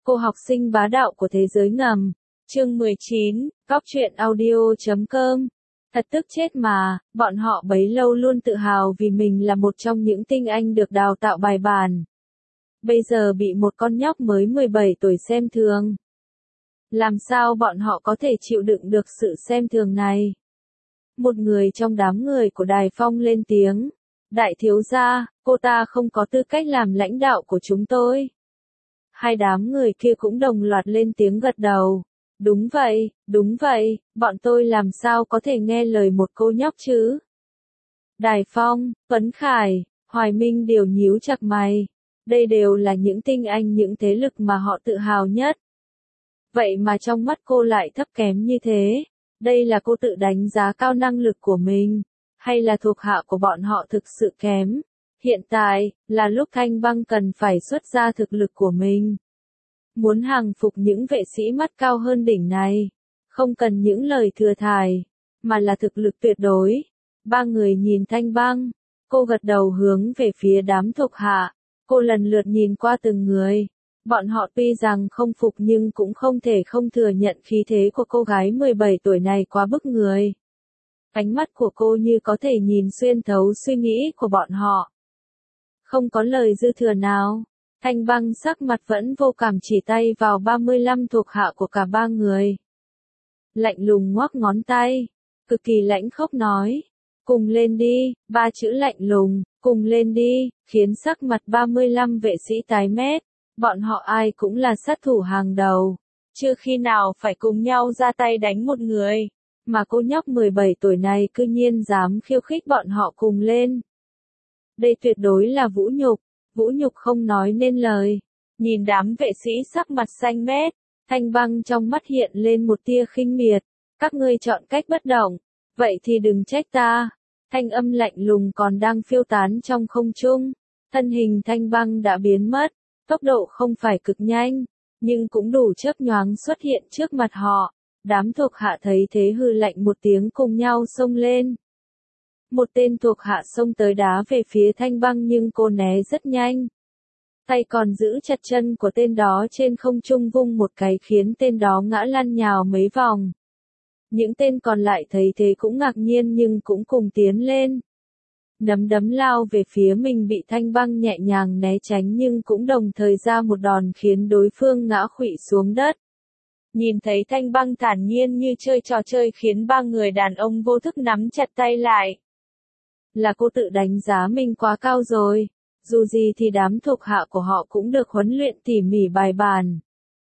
Cô học sinh bá đạo của thế giới ngầm. Chương 19, Góc truyện audio.com. Thật tức chết mà, bọn họ bấy lâu luôn tự hào vì mình là một trong những tinh anh được đào tạo bài bản. Bây giờ bị một con nhóc mới 17 tuổi xem thường. Làm sao bọn họ có thể chịu đựng được sự xem thường này? Một người trong đám người của Đài Phong lên tiếng. Đại thiếu gia, cô ta không có tư cách làm lãnh đạo của chúng tôi. Hai đám người kia cũng đồng loạt lên tiếng gật đầu. Đúng vậy, bọn tôi làm sao có thể nghe lời một cô nhóc chứ? Đài Phong, Tuấn Khải, Hoài Minh đều nhíu chặt mày. Đây đều là những tinh anh, những thế lực mà họ tự hào nhất. Vậy mà trong mắt cô lại thấp kém như thế. Đây là cô tự đánh giá cao năng lực của mình, hay là thuộc hạ của bọn họ thực sự kém? Hiện tại, là lúc Thanh Băng cần phải xuất ra thực lực của mình. Muốn hàng phục những vệ sĩ mắt cao hơn đỉnh này, không cần những lời thừa thải, mà là thực lực tuyệt đối. Ba người nhìn Thanh Băng, cô gật đầu hướng về phía đám thuộc hạ, cô lần lượt nhìn qua từng người. Bọn họ tuy rằng không phục nhưng cũng không thể không thừa nhận khí thế của cô gái 17 tuổi này quá bức người. Ánh mắt của cô như có thể nhìn xuyên thấu suy nghĩ của bọn họ. Không có lời dư thừa nào. Thanh Băng sắc mặt vẫn vô cảm chỉ tay vào 35 thuộc hạ của cả ba người. Lạnh lùng ngoắc ngón tay, cực kỳ lãnh khốc nói. Cùng lên đi, ba chữ lạnh lùng, cùng lên đi, khiến sắc mặt 35 vệ sĩ tái mét. Bọn họ ai cũng là sát thủ hàng đầu. Chưa khi nào phải cùng nhau ra tay đánh một người. Mà cô nhóc 17 tuổi này cư nhiên dám khiêu khích bọn họ cùng lên. Đây tuyệt đối là vũ nhục không nói nên lời. Nhìn đám vệ sĩ sắc mặt xanh mét, Thanh Băng trong mắt hiện lên một tia khinh miệt. Các ngươi chọn cách bất động, vậy thì đừng trách ta. Thanh âm lạnh lùng còn đang phiêu tán trong không trung. Thân hình Thanh Băng đã biến mất, tốc độ không phải cực nhanh, nhưng cũng đủ chớp nhoáng xuất hiện trước mặt họ. Đám thuộc hạ thấy thế hừ lạnh một tiếng cùng nhau xông lên. Một tên thuộc hạ xông tới đá về phía Thanh Băng nhưng cô né rất nhanh. Tay còn giữ chặt chân của tên đó trên không trung vung một cái khiến tên đó ngã lăn nhào mấy vòng. Những tên còn lại thấy thế cũng ngạc nhiên nhưng cũng cùng tiến lên. Nắm đấm lao về phía mình bị Thanh Băng nhẹ nhàng né tránh nhưng cũng đồng thời ra một đòn khiến đối phương ngã khuỵu xuống đất. Nhìn thấy Thanh Băng thản nhiên như chơi trò chơi khiến ba người đàn ông vô thức nắm chặt tay lại. Là cô tự đánh giá mình quá cao rồi, dù gì thì đám thuộc hạ của họ cũng được huấn luyện tỉ mỉ bài bản.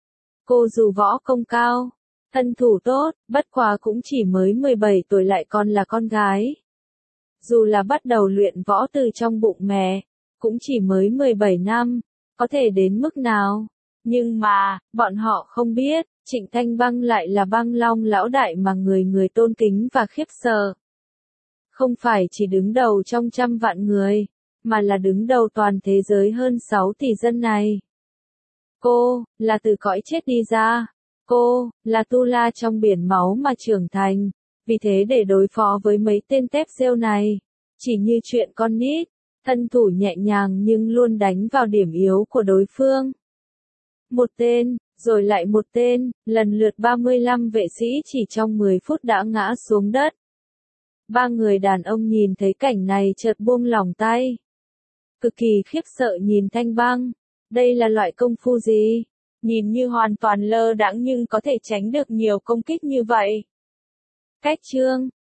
Cô dù võ công cao, thân thủ tốt, bất quá cũng chỉ mới 17 tuổi lại còn là con gái. Dù là bắt đầu luyện võ từ trong bụng mẹ, cũng chỉ mới 17 năm, có thể đến mức nào. Nhưng mà, bọn họ không biết, Trịnh Thanh Băng lại là Băng Long lão đại mà người người tôn kính và khiếp sợ. Không phải chỉ đứng đầu trong trăm vạn người, mà là đứng đầu toàn thế giới hơn 6 tỷ dân này. Cô, là từ cõi chết đi ra. Cô, là tu la trong biển máu mà trưởng thành. Vì thế để đối phó với mấy tên tép rêu này, chỉ như chuyện con nít, thân thủ nhẹ nhàng nhưng luôn đánh vào điểm yếu của đối phương. Một tên, rồi lại một tên, lần lượt 35 vệ sĩ chỉ trong 10 phút đã ngã xuống đất. Ba người đàn ông nhìn thấy cảnh này chợt buông lỏng tay. Cực kỳ khiếp sợ nhìn Thanh Băng. Đây là loại công phu gì? Nhìn như hoàn toàn lơ đãng nhưng có thể tránh được nhiều công kích như vậy. Cách chương